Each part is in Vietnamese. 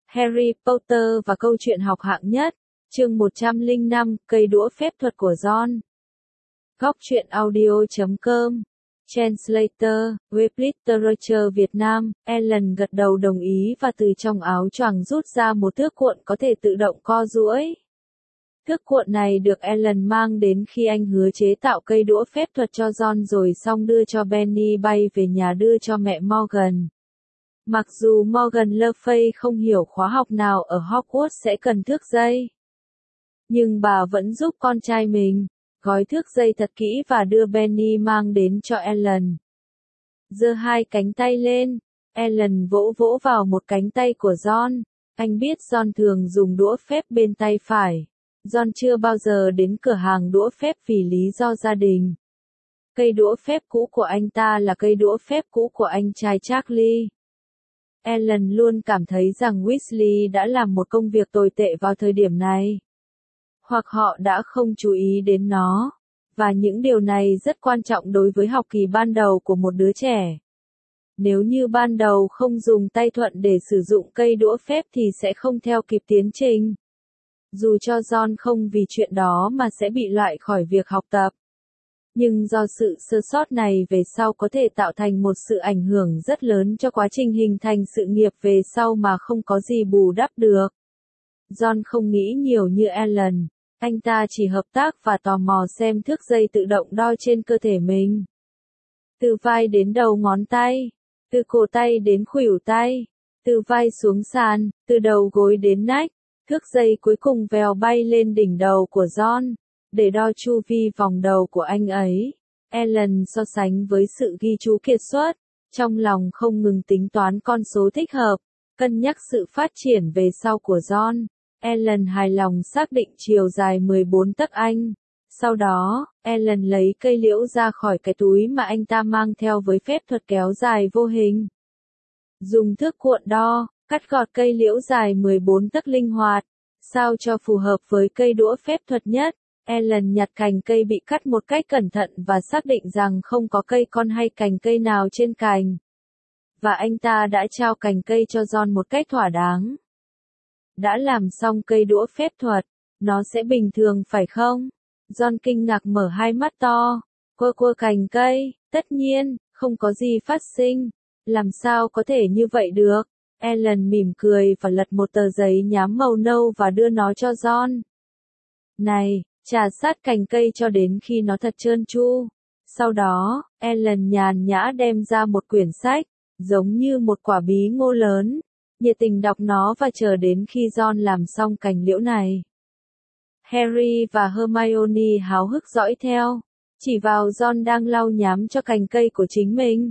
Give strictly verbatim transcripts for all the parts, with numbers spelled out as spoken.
Harry Potter và câu chuyện học hạng nhất, chương một trăm lẻ năm, cây đũa phép thuật của Ron. Góc truyện audio chấm com. Translator, web literature Việt Nam, Ellen gật đầu đồng ý và từ trong áo choàng rút ra một thước cuộn có thể tự động co duỗi. Thước cuộn này được Ellen mang đến khi anh hứa chế tạo cây đũa phép thuật cho Ron rồi xong đưa cho Benny bay về nhà đưa cho mẹ Morgan. Mặc dù Morgan Le Fay không hiểu khóa học nào ở Hogwarts sẽ cần thước dây, nhưng bà vẫn giúp con trai mình gói thước dây thật kỹ và đưa Benny mang đến cho Ellen. Giơ hai cánh tay lên, Ellen vỗ vỗ vào một cánh tay của Ron. Anh biết Ron thường dùng đũa phép bên tay phải. Ron chưa bao giờ đến cửa hàng đũa phép vì lý do gia đình. Cây đũa phép cũ của anh ta là cây đũa phép cũ của anh trai Charlie. Ellen luôn cảm thấy rằng Weasley đã làm một công việc tồi tệ vào thời điểm này. Hoặc họ đã không chú ý đến nó. Và những điều này rất quan trọng đối với học kỳ ban đầu của một đứa trẻ. Nếu như ban đầu không dùng tay thuận để sử dụng cây đũa phép thì sẽ không theo kịp tiến trình. Dù cho Ron không vì chuyện đó mà sẽ bị loại khỏi việc học tập. Nhưng do sự sơ sót này về sau có thể tạo thành một sự ảnh hưởng rất lớn cho quá trình hình thành sự nghiệp về sau mà không có gì bù đắp được. Ron không nghĩ nhiều như Ellen. Anh ta chỉ hợp tác và tò mò xem thước dây tự động đo trên cơ thể mình. Từ vai đến đầu ngón tay, từ cổ tay đến khuỷu tay, từ vai xuống sàn, từ đầu gối đến nách. Thước dây cuối cùng vèo bay lên đỉnh đầu của Ron, để đo chu vi vòng đầu của anh ấy. Ellen so sánh với sự ghi chú kiệt xuất, trong lòng không ngừng tính toán con số thích hợp, cân nhắc sự phát triển về sau của Ron. Ellen hài lòng xác định chiều dài mười bốn tấc Anh. Sau đó, Ellen lấy cây liễu ra khỏi cái túi mà anh ta mang theo với phép thuật kéo dài vô hình. Dùng thước cuộn đo, cắt gọt cây liễu dài mười bốn tấc linh hoạt, sao cho phù hợp với cây đũa phép thuật nhất. Ellen nhặt cành cây bị cắt một cách cẩn thận và xác định rằng không có cây con hay cành cây nào trên cành. Và anh ta đã trao cành cây cho Ron một cách thỏa đáng. Đã làm xong cây đũa phép thuật, nó sẽ bình thường phải không? Ron kinh ngạc mở hai mắt to, quơ quơ cành cây, tất nhiên, không có gì phát sinh. Làm sao có thể như vậy được? Ellen mỉm cười và lật một tờ giấy nhám màu nâu và đưa nó cho Ron. Này, chà sát cành cây cho đến khi nó thật trơn tru. Sau đó, Ellen nhàn nhã đem ra một quyển sách, giống như một quả bí ngô lớn, nhiệt tình đọc nó và chờ đến khi Ron làm xong cành liễu này. Harry và Hermione háo hức dõi theo, chỉ vào Ron đang lau nhám cho cành cây của chính mình.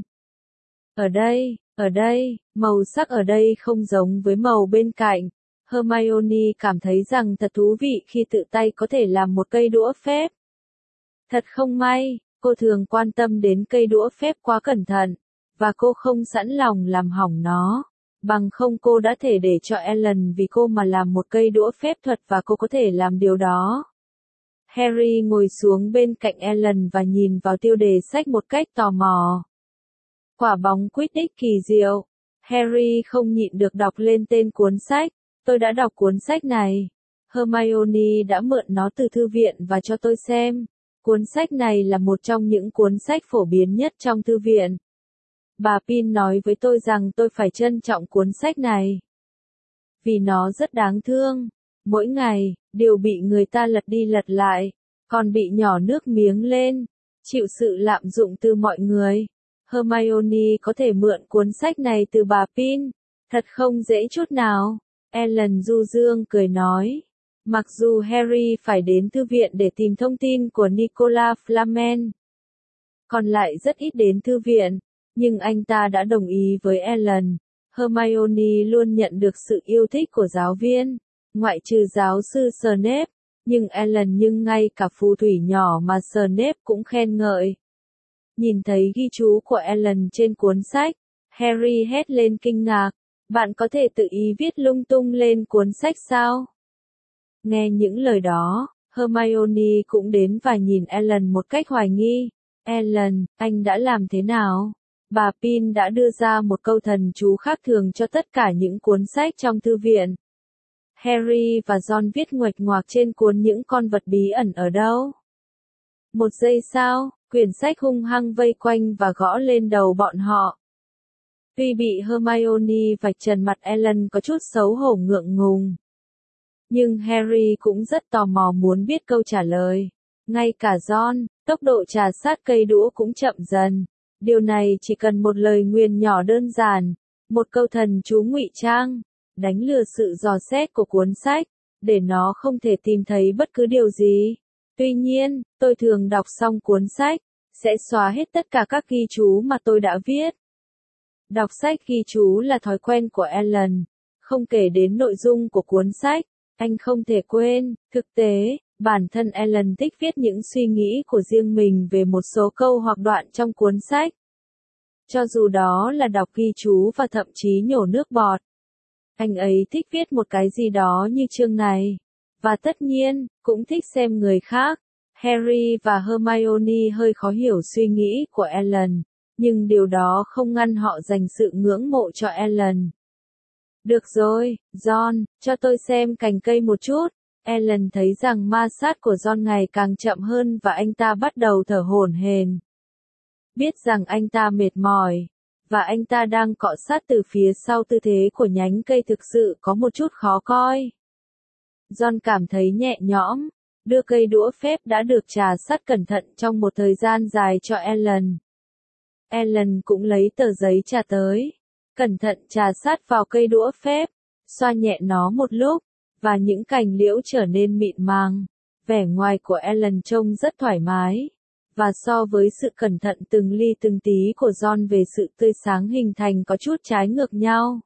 Ở đây, ở đây, màu sắc ở đây không giống với màu bên cạnh. Hermione cảm thấy rằng thật thú vị khi tự tay có thể làm một cây đũa phép. Thật không may, cô thường quan tâm đến cây đũa phép quá cẩn thận, và cô không sẵn lòng làm hỏng nó. Bằng không cô đã thể để cho Ellen vì cô mà làm một cây đũa phép thuật và cô có thể làm điều đó. Harry ngồi xuống bên cạnh Ellen và nhìn vào tiêu đề sách một cách tò mò. Quả bóng Quidditch kỳ diệu. Harry không nhịn được đọc lên tên cuốn sách. Tôi đã đọc cuốn sách này. Hermione đã mượn nó từ thư viện và cho tôi xem. Cuốn sách này là một trong những cuốn sách phổ biến nhất trong thư viện. Bà Pin nói với tôi rằng tôi phải trân trọng cuốn sách này. Vì nó rất đáng thương. Mỗi ngày, đều bị người ta lật đi lật lại, còn bị nhỏ nước miếng lên, chịu sự lạm dụng từ mọi người. Hermione có thể mượn cuốn sách này từ bà Pin. Thật không dễ chút nào. Ellen du dương cười nói. Mặc dù Harry phải đến thư viện để tìm thông tin của Nicolas Flamel, còn lại rất ít đến thư viện, nhưng anh ta đã đồng ý với Ellen. Hermione luôn nhận được sự yêu thích của giáo viên, ngoại trừ giáo sư Snape, nhưng Ellen nhưng ngay cả phù thủy nhỏ mà Snape cũng khen ngợi. Nhìn thấy ghi chú của Ellen trên cuốn sách, Harry hét lên kinh ngạc. Bạn có thể tự ý viết lung tung lên cuốn sách sao? Nghe những lời đó, Hermione cũng đến và nhìn Ellen một cách hoài nghi. Ellen, anh đã làm thế nào? bà Pin đã đưa ra một câu thần chú khác thường cho tất cả những cuốn sách trong thư viện. Harry và Ron viết nguệch ngoạc trên cuốn những con vật bí ẩn ở đâu. Một giây sau, quyển sách hung hăng vây quanh và gõ lên đầu bọn họ. Tuy bị Hermione vạch trần, mặt Ellen có chút xấu hổ ngượng ngùng. Nhưng Harry cũng rất tò mò muốn biết câu trả lời. Ngay cả Ron, tốc độ trà sát cây đũa cũng chậm dần. Điều này chỉ cần một lời nguyền nhỏ đơn giản, một câu thần chú ngụy trang, đánh lừa sự dò xét của cuốn sách, để nó không thể tìm thấy bất cứ điều gì. Tuy nhiên, tôi thường đọc xong cuốn sách, sẽ xóa hết tất cả các ghi chú mà tôi đã viết. Đọc sách ghi chú là thói quen của Ellen, không kể đến nội dung của cuốn sách, anh không thể quên. Thực tế, bản thân Ellen thích viết những suy nghĩ của riêng mình về một số câu hoặc đoạn trong cuốn sách. Cho dù đó là đọc ghi chú và thậm chí nhổ nước bọt. Anh ấy thích viết một cái gì đó như chương này. Và tất nhiên, cũng thích xem người khác. Harry và Hermione hơi khó hiểu suy nghĩ của Ellen, nhưng điều đó không ngăn họ dành sự ngưỡng mộ cho Ellen. Được rồi, Ron, cho tôi xem cành cây một chút. Ellen thấy rằng ma sát của Ron ngày càng chậm hơn và anh ta bắt đầu thở hổn hển. Biết rằng anh ta mệt mỏi, và anh ta đang cọ sát từ phía sau, tư thế của nhánh cây thực sự có một chút khó coi. Ron cảm thấy nhẹ nhõm, đưa cây đũa phép đã được trà sát cẩn thận trong một thời gian dài cho Ellen. Ellen cũng lấy tờ giấy trà tới, cẩn thận trà sát vào cây đũa phép, xoa nhẹ nó một lúc, và những cành liễu trở nên mịn màng. Vẻ ngoài của Ellen trông rất thoải mái, và so với sự cẩn thận từng ly từng tí của Ron về sự tươi sáng hình thành có chút trái ngược nhau.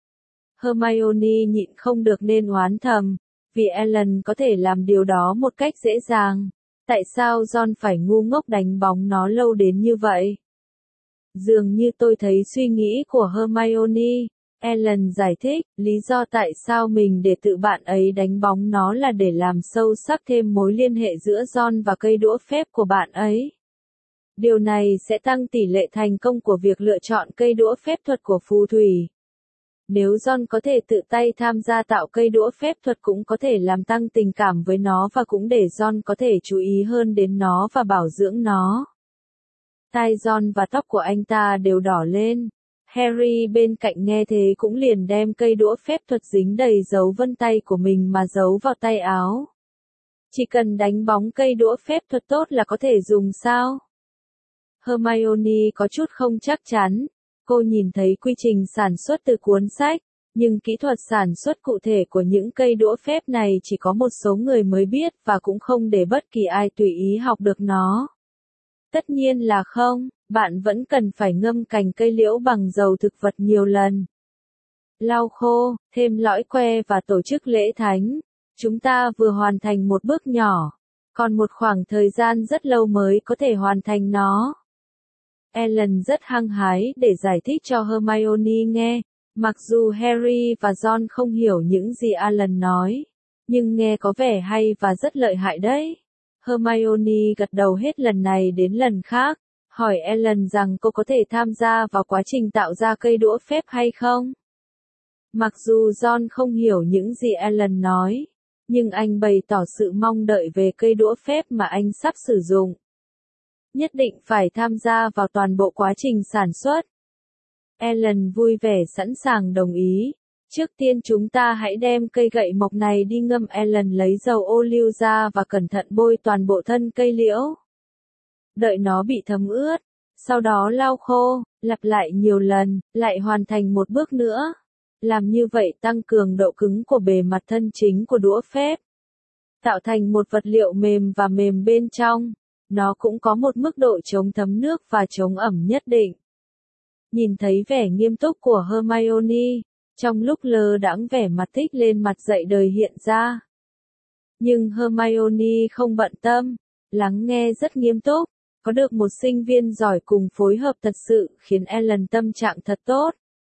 Hermione nhịn không được nên oán thầm, vì Ellen có thể làm điều đó một cách dễ dàng. Tại sao Ron phải ngu ngốc đánh bóng nó lâu đến như vậy? Dường như tôi thấy suy nghĩ của Hermione. Ellen giải thích, lý do tại sao mình để tự bạn ấy đánh bóng nó là để làm sâu sắc thêm mối liên hệ giữa Ron và cây đũa phép của bạn ấy. Điều này sẽ tăng tỷ lệ thành công của việc lựa chọn cây đũa phép thuật của phù thủy. Nếu Ron có thể tự tay tham gia tạo cây đũa phép thuật, cũng có thể làm tăng tình cảm với nó và cũng để Ron có thể chú ý hơn đến nó và bảo dưỡng nó. Tai Ron và tóc của anh ta đều đỏ lên. Harry bên cạnh nghe thế cũng liền đem cây đũa phép thuật dính đầy dấu vân tay của mình mà giấu vào tay áo. Chỉ cần đánh bóng cây đũa phép thuật tốt là có thể dùng sao? Hermione có chút không chắc chắn. Cô nhìn thấy quy trình sản xuất từ cuốn sách, nhưng kỹ thuật sản xuất cụ thể của những cây đũa phép này chỉ có một số người mới biết và cũng không để bất kỳ ai tùy ý học được nó. Tất nhiên là không, bạn vẫn cần phải ngâm cành cây liễu bằng dầu thực vật nhiều lần. Lau khô, thêm lõi que và tổ chức lễ thánh. Chúng ta vừa hoàn thành một bước nhỏ, còn một khoảng thời gian rất lâu mới có thể hoàn thành nó. Ellen rất hăng hái để giải thích cho Hermione nghe, mặc dù Harry và Ron không hiểu những gì Alan nói, nhưng nghe có vẻ hay và rất lợi hại đấy. Hermione gật đầu hết lần này đến lần khác, hỏi Ellen rằng cô có thể tham gia vào quá trình tạo ra cây đũa phép hay không. Mặc dù Ron không hiểu những gì Ellen nói, nhưng anh bày tỏ sự mong đợi về cây đũa phép mà anh sắp sử dụng. Nhất định phải tham gia vào toàn bộ quá trình sản xuất. Ellen vui vẻ sẵn sàng đồng ý. Trước tiên chúng ta hãy đem cây gậy mộc này đi ngâm. Ellen lấy dầu ô liu ra và cẩn thận bôi toàn bộ thân cây liễu. Đợi nó bị thấm ướt, sau đó lau khô, lặp lại nhiều lần, lại hoàn thành một bước nữa. Làm như vậy tăng cường độ cứng của bề mặt thân chính của đũa phép, tạo thành một vật liệu mềm và mềm bên trong. Nó cũng có một mức độ chống thấm nước và chống ẩm nhất định. Nhìn thấy vẻ nghiêm túc của Hermione, trong lúc lơ đãng vẻ mặt thích lên mặt dạy đời hiện ra. Nhưng Hermione không bận tâm, lắng nghe rất nghiêm túc. Có được một sinh viên giỏi cùng phối hợp thật sự khiến Ellen tâm trạng thật tốt.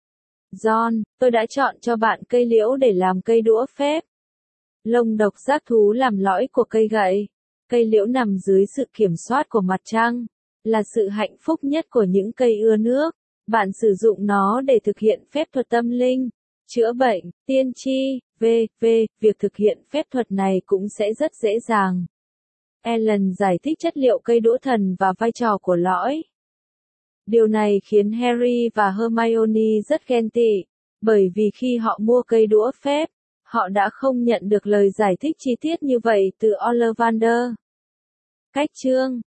Ron, tôi đã chọn cho bạn cây liễu để làm cây đũa phép. Lông độc giác thú làm lõi của cây gậy. Cây liễu nằm dưới sự kiểm soát của mặt trăng, là sự hạnh phúc nhất của những cây ưa nước. Bạn sử dụng nó để thực hiện phép thuật tâm linh, chữa bệnh, tiên tri, vân vân Việc thực hiện phép thuật này cũng sẽ rất dễ dàng. Ellen giải thích chất liệu cây đũa thần và vai trò của lõi. Điều này khiến Harry và Hermione rất ghen tị, bởi vì khi họ mua cây đũa phép, họ đã không nhận được lời giải thích chi tiết như vậy từ Ollivander. Cách chương